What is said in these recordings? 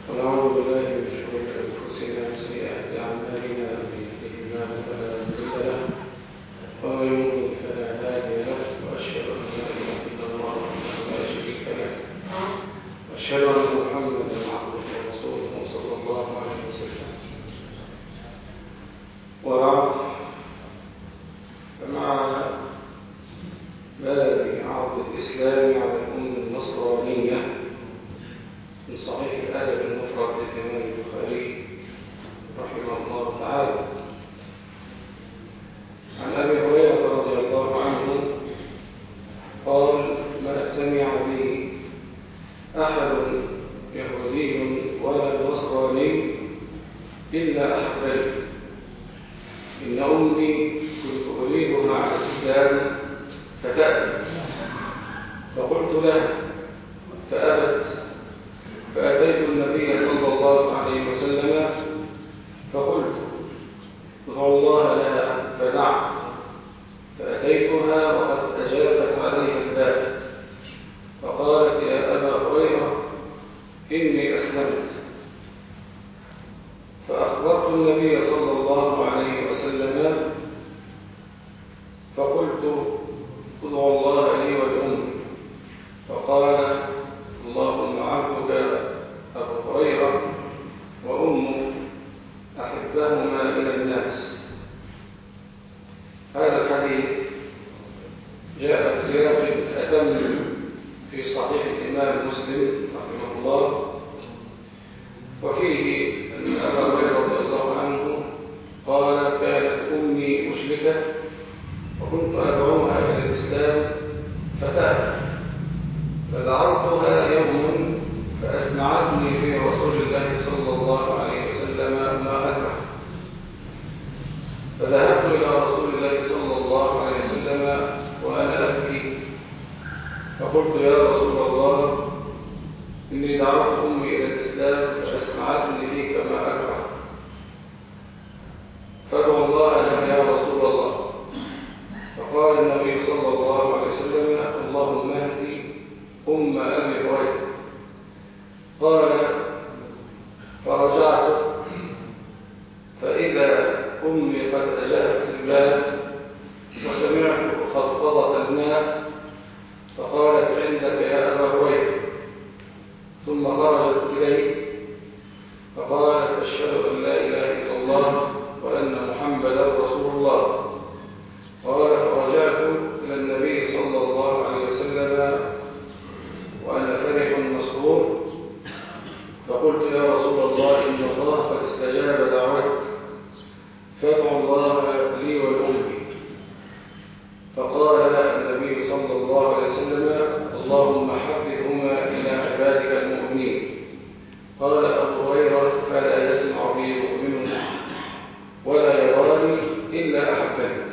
ونعوذ بالله من شرور أنفسنا وسيئات أعمالنا، من يهده الله فلا مضل له ومن يضلل فلا هادي له، وأشهد أن لا إله إلا الله وحده لا شريك له، وأشهد أن محمدا عبده ورسوله صلى الله عليه وسلم. وبعد، فمع باب عرض الإسلام على الأمة النصرانية من صحيح الأدب المفرد للإمام البخاري رحمه الله تعالى، عن أبي هريرة رضي الله عنه قال: ما سمع به أحد يهودي ولا نصراني إلا أحبني. إن أمي كنت أريدها على الإسلام فتأتي، فقلت لها فأبت، فأتيت النبي صلى الله عليه وسلم فقلت: ادعو الله لها، فدعت، فأتيتها وقد أجابت عليها الباب، فقالت: يا أبا هريرة إني أسلمت. فأخبرت النبي صلى الله عليه وسلم فقلت: ادعو الله لي ولأمي. فقال: اللهم عبدك أبو هريرة وأمه أحبهما إلى الناس. هذا الحديث جاء بسياق أتم في صحيح الإمام مسلم رحمه الله، وفيه أن أبا هريرة رضي الله عنه قال: كانت أمي مشركة وكنت أدعوها إلى الإسلام فتأتي، فدعوتها يوم فأسمعتني في رسول الله صلى الله عليه وسلم ما أكره، فذهبت إلى رسول الله صلى الله عليه وسلم وأنا أبكي، فقلت: يا رسول الله إني دعوت أمي إلى الإسلام فأسمعتني فيك ما أكره، فادعو الله لها يا رسول الله. فقال النبي صلى الله عليه وسلم: اللهم اهدي أم أبي هريرة. قال: فرجعت فإذا أمي قد أجابت الباب وسمعت خطفضة الماء، فقالت: عندك يا أبا هريرة. ثم خرجت إليه فقالت: أشهد أن لا إله إلا الله وأن محمدا رسول الله. قال: فرجعت إلى النبي صلى الله عليه وسلم وأنا فرح مسرور، فقلت: يا رسول الله إن الله قد استجاب دعوتك، فادعو الله لي ولأمي. فقال النبي صلى الله عليه وسلم: اللهم حببهما إلى عبادك المؤمنين. قال أبو هريرة: فلا يسمع بي مؤمن ولا يراني إلا أحبني.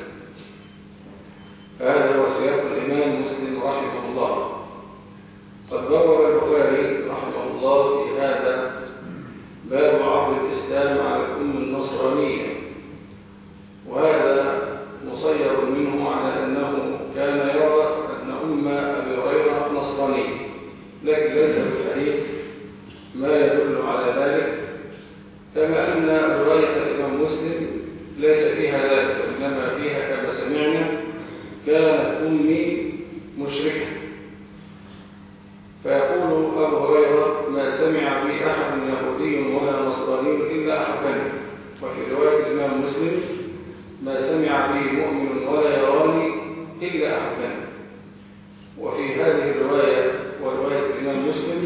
فهذا هو سياق الإمام مسلم رحمه الله. قد بوّب البخاري رحمه الله في هذا باب عرض الإسلام على الأمة النصرانية، وهذا مصير منه على أنه كان يرى أن أم أبي هريرة نصرانية، لكن ليس بالحديث ما يدل على ذلك، كما أن رواية الإمام مسلم ليس فيها ذلك، وإنما فيها كما سمعنا: كانت أمي مشركة. فيقول أبو هريرة: ما سمع بي أحد يهودي ولا نصراني إلا أحبني. وفي رواية الإمام مسلم: ما سمع بي مؤمن ولا يراني إلا أحبني. وفي هذه الرواية ورواية الإمام مسلم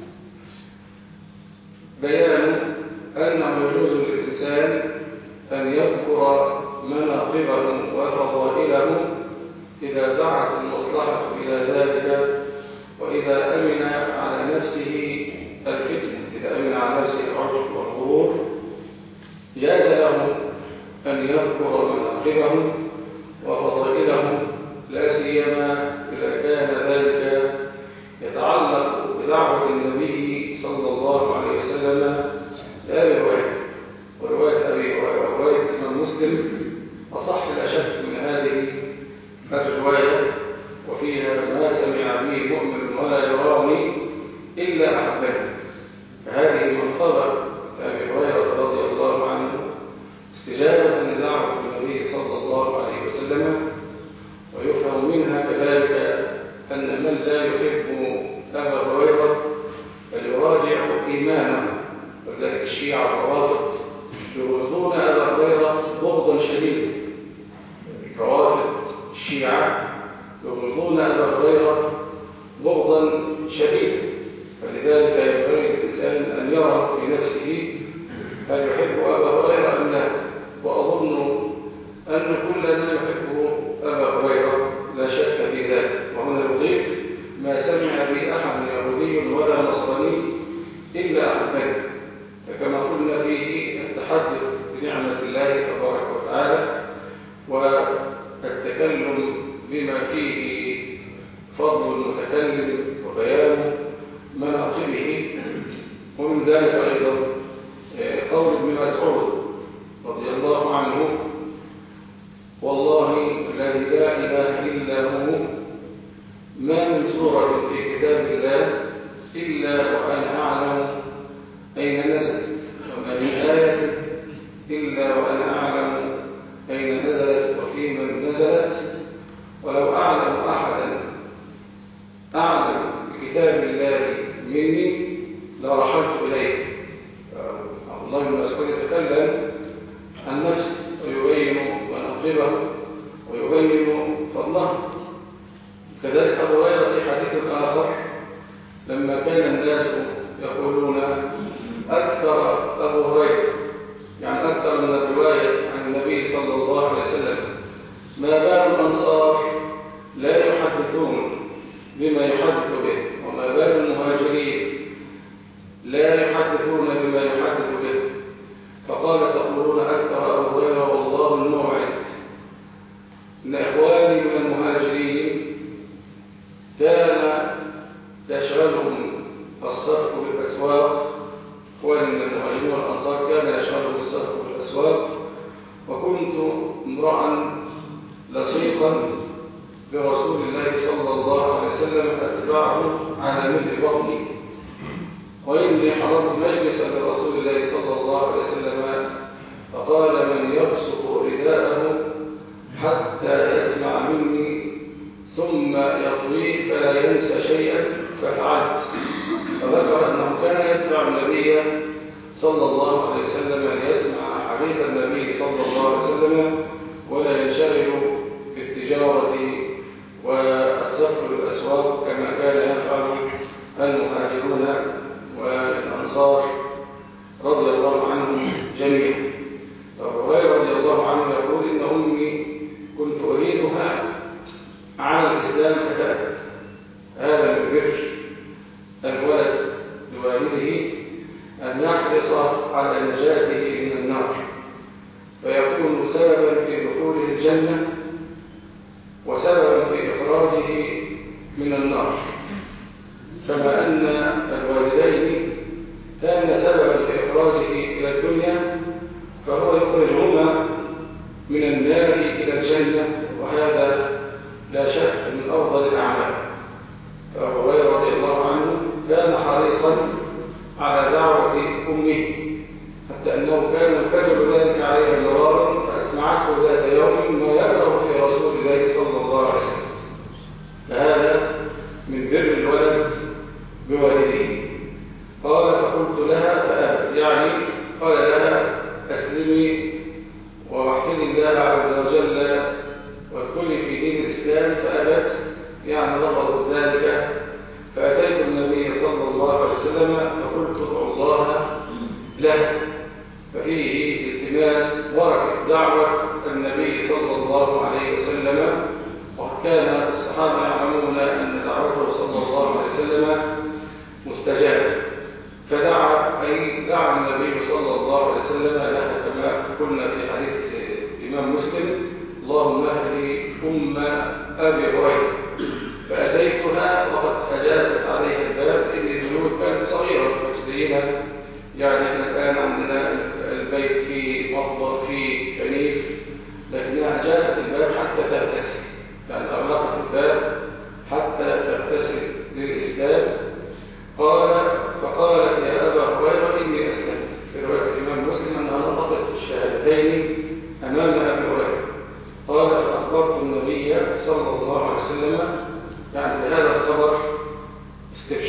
بيان أنه يجوز للإنسان أن يذكر مناقبهم وفضائلهم إذا دعت المصلحة إلى ذلك، وإذا أمن على نفسه الفتنة، إذا أمن على نفسه العجب والغرور، جاز له أن يذكر مناقبهم وفضائلهم، لا سيما إذا كان ذلك يتعلق بدعوة النبي صلى الله عليه وسلم لأبي هريرة. ورواية أبي هريرة ورواية الإمام مسلم أصح لا شك من هذه الرواية، وفيها: ما سمع بي مؤمن ولا يراني إلا أحبني. فهذه منقبة أبي هريرة رضي الله عنه استجابة لدعوة النبي صلى الله عليه وسلم. ويفهم منها كذلك أن من لا يحب أبا هريرة فليراجع إيمانه. وذلك الشيعة الروافض يبغضون أبا هريرة بغضا شديدا. روافض الشيعة يبغضون أبا هريرة بغضا شديدا، فلذلك ينبغي الإنسان أن يرى في نفسه هل يحب أبا هريرة أم لا. وأظن أن كلنا يحب أبا هريرة لا شك في ذلك. وهنا يضيف ما سمع به أحد يهودي ولا نصراني إلا أحبه، فكما قلنا فيه التحدث بنعمة الله تبارك وتعالى والتكلم بما فيه فضل المتكلم وبيان مناقبه. ومن ذلك أيضا قول ابن مسعود رضي الله عنه: والله الذي لا إله إلا هو ما من سورة في كتاب الله إلا وأنا أعلم أين نزلت، وما من آية إلا وأنا أعلم أين نزلت وفي من نزلت، ولو أعلم أحدا أعلم بكتاب الله مني لرحلت إليه. الله بن مسعود يتكلم عن نفسه ويبين مناقبه ويبين فضله. كذلك أبو هريرة في حديث آخر لما كان الناس يقولون أكثر أبو هريرة، يعني أكثر من الرواية عن النبي صلى الله عليه وسلم، ما بال الأنصار لا يحدثون بما يحدث به، وما بال المهاجرين لا يحدثون بما يحدث به. فقال: تقولون أكثر أبو هريرة والله الموعد. إن إخواني من المهاجرين كان يشغلهم الصرف بالأسواق، إخواني من المهاجرين والأنصار كان يشغلهم الصرف بالأسواق، وكنت امرأ لصيقا برسول الله صلى الله عليه وسلم أتبعه على ملء بطني، وإني حضرت مجلسا لرسول الله صلى الله عليه وسلم فقال: من يبسط رداءه حتى يسمع مني ثم يطويه فلا ينسى شيئا ففعلت. فذكر أنه كان يتبع النبي صلى الله عليه وسلم ليسمع حديث النبي صلى الله عليه وسلم ولا ينشغل بالتجارة والسفر بالأسواق كما كان يفعل المهاجرون والأنصار رضي الله عنهم جميعا. أبو هريرة رضي الله عنه يقول: إن أمي كنت أريدها على الإسلام فتأت. هذا من بر الولد لوالده أن يحرص على نجاته من النار، فيكون سببا في دخوله الجنة وسببا في إخراجه من النار. كما أن الوالدين كان سببا في إخراجه إلى الدنيا، فهو يخرجهما من النار إلى الجنة، وهذا لا شك من أفضل الأعمال. فأبو هريرة رضي الله عنه كان حريصا على دعوة أمه، حتى أنه كان يكرر ذلك عليها مرارا، فأسمعته ذات يوم ما يكره في رسول الله صلى الله عليه وسلم. فهذا من بر الولد بوالده. قال: فقلت لها فأبت، يعني قال لها: أسلمي ووحدي الله عز وجل وادخلي في دين الإسلام، فأبت، يعني رفضت ذلك. فأتيت النبي صلى الله عليه وسلم فقلت: ادعو الله له. ففيه التماس بركة دعوة النبي صلى الله عليه وسلم، وقد كان الصحابة يعلمون أن دعوته صلى الله عليه وسلم مستجابة، فدعا دعا النبي صلى الله عليه وسلم لها كما قلنا في حديث الإمام مسلم: اللهم اهد أم أبي هريرة. فأتيتها وقد أجابت عليها الباب، إن البيوت كانت صغيرة متدينة، يعني احنا كان عندنا البيت فيه مطبخ فيه كنيف، لكنها أجابت الباب حتى تغتسل، يعني أغلقت الباب حتى تغتسل للإسلام. فقالت: يا أبا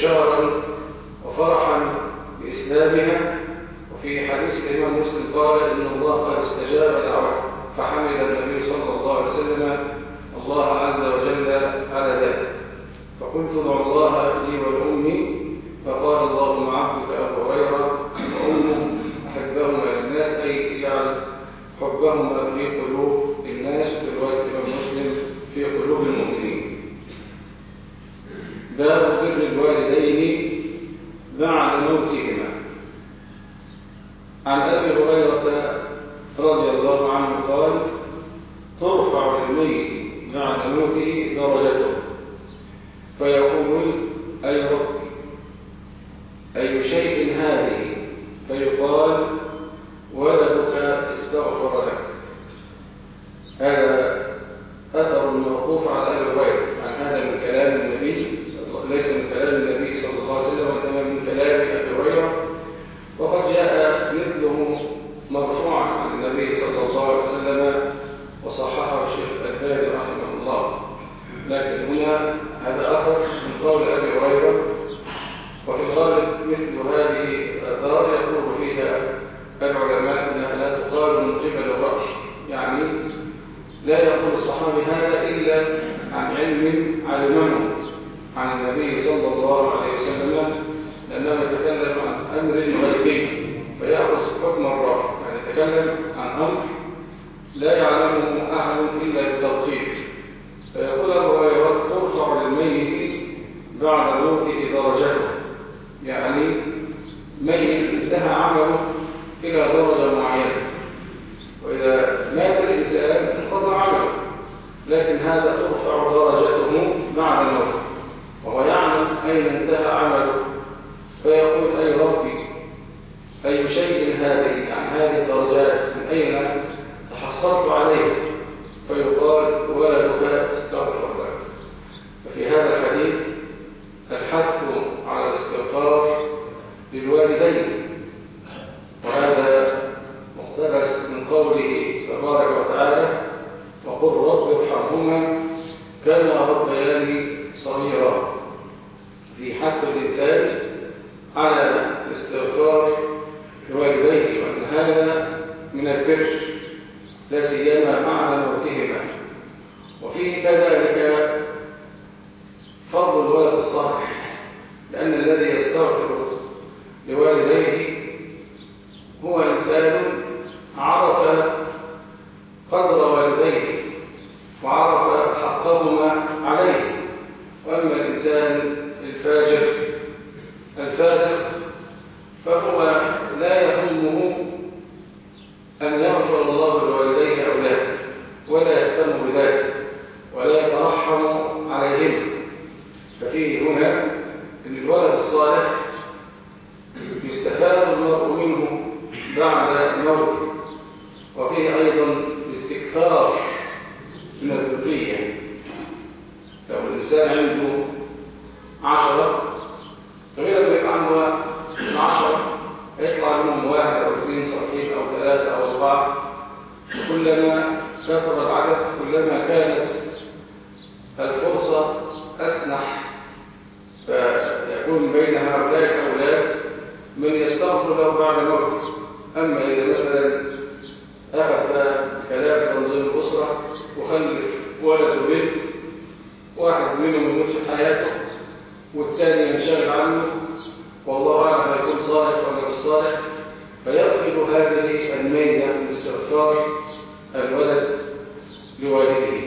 واستبشارا وفرحا بإسلامها. وفي حديث الإمام مسلم قال إن الله قد استجاب دعوته، فحمد النبي صلى الله عليه وسلم الله عز وجل على ذلك. فقلت ادعو الله لي ولأمي، فقال اللهم عبدك أبو هريرة وأمه أحبهما للناس، أي يجعل حبهما في قلوب الناس، في رواية الإمام مسلم في قلوب المؤمنين. باب بر الوالدين بعد موتهما. عن أبي هريرة رضي الله عنه قال: ترفع للميت بعد موته درجته، فيقول: أي رب، أي شيء هذه؟ فيقال: ولدك استغفر لك. هذا أثر موقوف على أبي هريرة، عن هذا من كلام النبي، ليس من كلام النبي صلى الله عليه وسلم، وإنما من كلام أبي هريرة. وقد جاء مثله مرفوعا عن النبي صلى الله عليه وسلم وصححه الشيخ الألباني رحمه الله، لكن هنا هذا أثر من قول أبي هريرة. وفي الغالب مثل هذه الآثار يقول فيها العلماء أنها لا تقال من قبل الرأي، يعني لا يقول الصحابي هذا إلا عن علم علمه عن النبي صلى الله عليه وسلم، لأنه يتكلم عن أمر غيبي فيأخذ حكم الرأي، يعني يتكلم عن أمر لا يعلمه أحد إلا بالتوقيف. فيقول أبو هريرة: ترفع للميت بعد موته درجته، يعني ميت انتهى عمله إلى درجة معينة، وإذا مات الإنسان انقضى عمله، لكن هذا ترفع درجته بعد موته وهو يعلم أين انتهى عمله. فيقول: أي ربي، أي شيء هذه؟ عن هذه الدرجات من أين تحصلت عليه؟ فيقال: ولدك استغفر لك. ففي هذا الحديث الحث على الاستغفار للوالدين، وهذا مقتبس من قوله تبارك وتعالى: وقل رب ارحمهما كما ربياني صغيرا، في حق الإنسان على الاستغفار لوالديه، وأن هذا من البر لا سيما مع موتهما. وفيه كذلك فضل الولد الصالح، لأن الذي يستغفر لوالديه هو إنسان عرف قدر والديه وعرف حقهما عليه. وأما الإنسان الفاسق فهو لا يهمه أن يغفر الله لوالديه أولاده، ولا يهتم بذلك، ولا يترحم عليهم. ففيه هنا أن الولد الصالح يستفاد المرء منه بعد موته، وفيه أيضا الاستكثار من الذرية. لو الإنسان عنده 10 غير ما يبقى عنده 10 يطلع منهم 1 أو 2 صحيح أو 3 أو 4. كلما كثر العدد كلما كانت الفرصة أسنح، فيكون بين هؤلاء الأولاد من يستغفر له بعد موته. أما إذا مثلا أخذ كلام تنظيم الأسرة وخلف ولد وبنت، واحد منهم يموت في حياته والثاني ينشغل عنه، والله أعلم هيكون صالح ولا مش صالح، فيفقد هذه الميزة من استغفار الولد لوالده.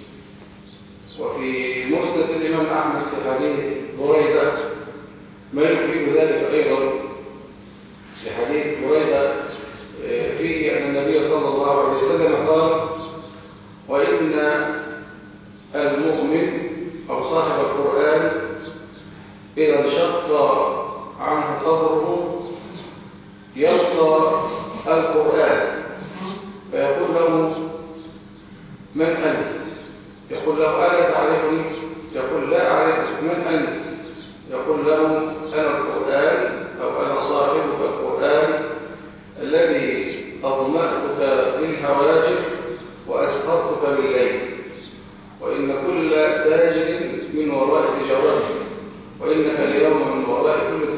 وفي مسند الإمام أحمد في حديث بريدة ما يفيد ذلك أيضا، في حديث بريدة فيه أن النبي صلى الله عليه وسلم قال: وإن المؤمن أو صاحب القرآن إذا انشق عنه قبره يلقى القرآن فيقول له: من أنت؟ يقول له: ألا تعرفني؟ يقول: لا أعرفك. من أنت؟ يقول له: أنا القرآن، أو أنا صاحبك القرآن الذي أظمأتك بالهواجر وأسهرتك بالليل، وإن كل تاجر من وراء تجارته، وإنك اليوم من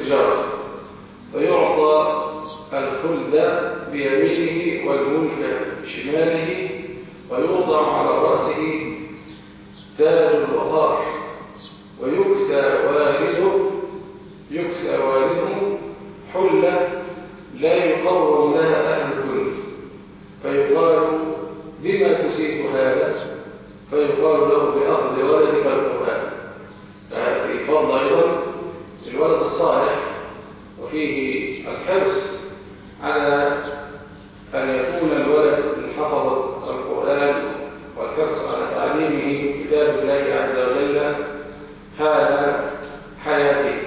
التجارة، فيعطى الخلد بيمينه والملك بشماله، ويوضع على رأسه تاج الوقار، يكسى والده حلة لا يقوم لها أهل الكل، فيقال بما كسيت هذا؟ فيقال له بأخذ ولدك القرآن. ففي فضل أيضا الولد الصالح، وفيه الحرص على أن يكون الولد من حفظة القرآن، والحرص على تعليمه كتاب الله عز وجل حال حياته.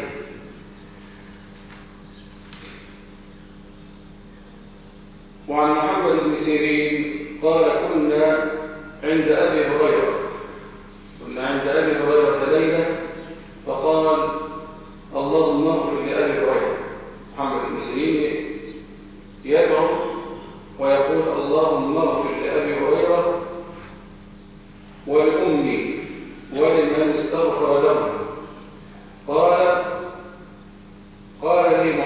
وعن محمد بن سيرين قال كنا عند أبي هريرة ليلة، فقال اللهم اغفر لأبي هريرة. محمد بن سيرين يدعو ويقول اللهم اغفر لأبي هريرة ولأمي ولمن استغفر له. قال لي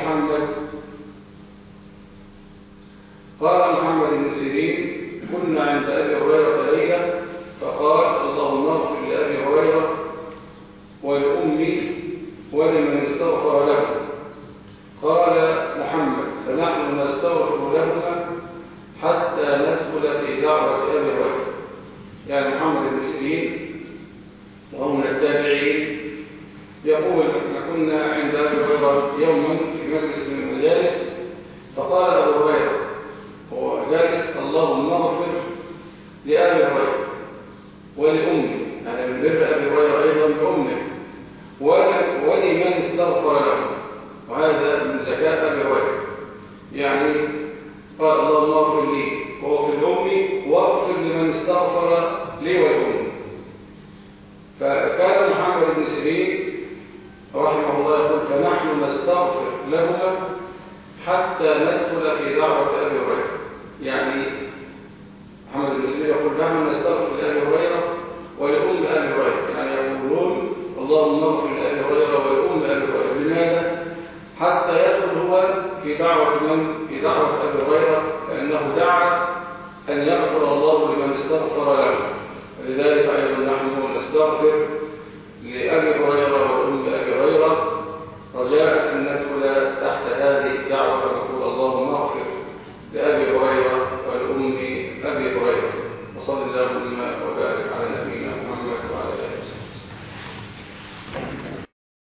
محمد بن سيرين كنا عند أبي هريرة ليلة، فقال اللهم اغفر لأبي هريرة ولأمي ولمن استغفر له. قال محمد فنحن نستغفر لهما حتى ندخل في دعوة أبي هريرة. يعني محمد بن سيرين وهو من التابعين يقول احنا كنا عند أبي هريرة يوما في مجلس من المجالس، فقال أبو هريرة هو جالس اللهم اغفر لأبي هريرة ولأمي، يعني من بر أبي هريرة أيضا لأمه ولمن استغفر له، وهذا من زكاة أبي هريرة. يعني قال اللهم اغفر لي وهو في الأم، واغفر لمن استغفر لي والأم. فكان محمد بن سيرين رحمه الله يقول فنحن نستغفر لهما حتى ندخل في دعوة أبي هريرة. يعني محمد بن سيرين يقول نحن نستغفر لأبي هريرة ولأم أبي هريرة، يعني يقولون اللهم اغفر لأبي هريرة ولأم أبي هريرة. لماذا؟ حتى يدخل هو في دعوة من؟ في دعوة أبي هريرة، لأنه دعا أن يغفر الله لمن استغفر له. ولذلك أيضا نحن نستغفر لأبي هريرة وأم أبي هريرة رجاء أن ندخل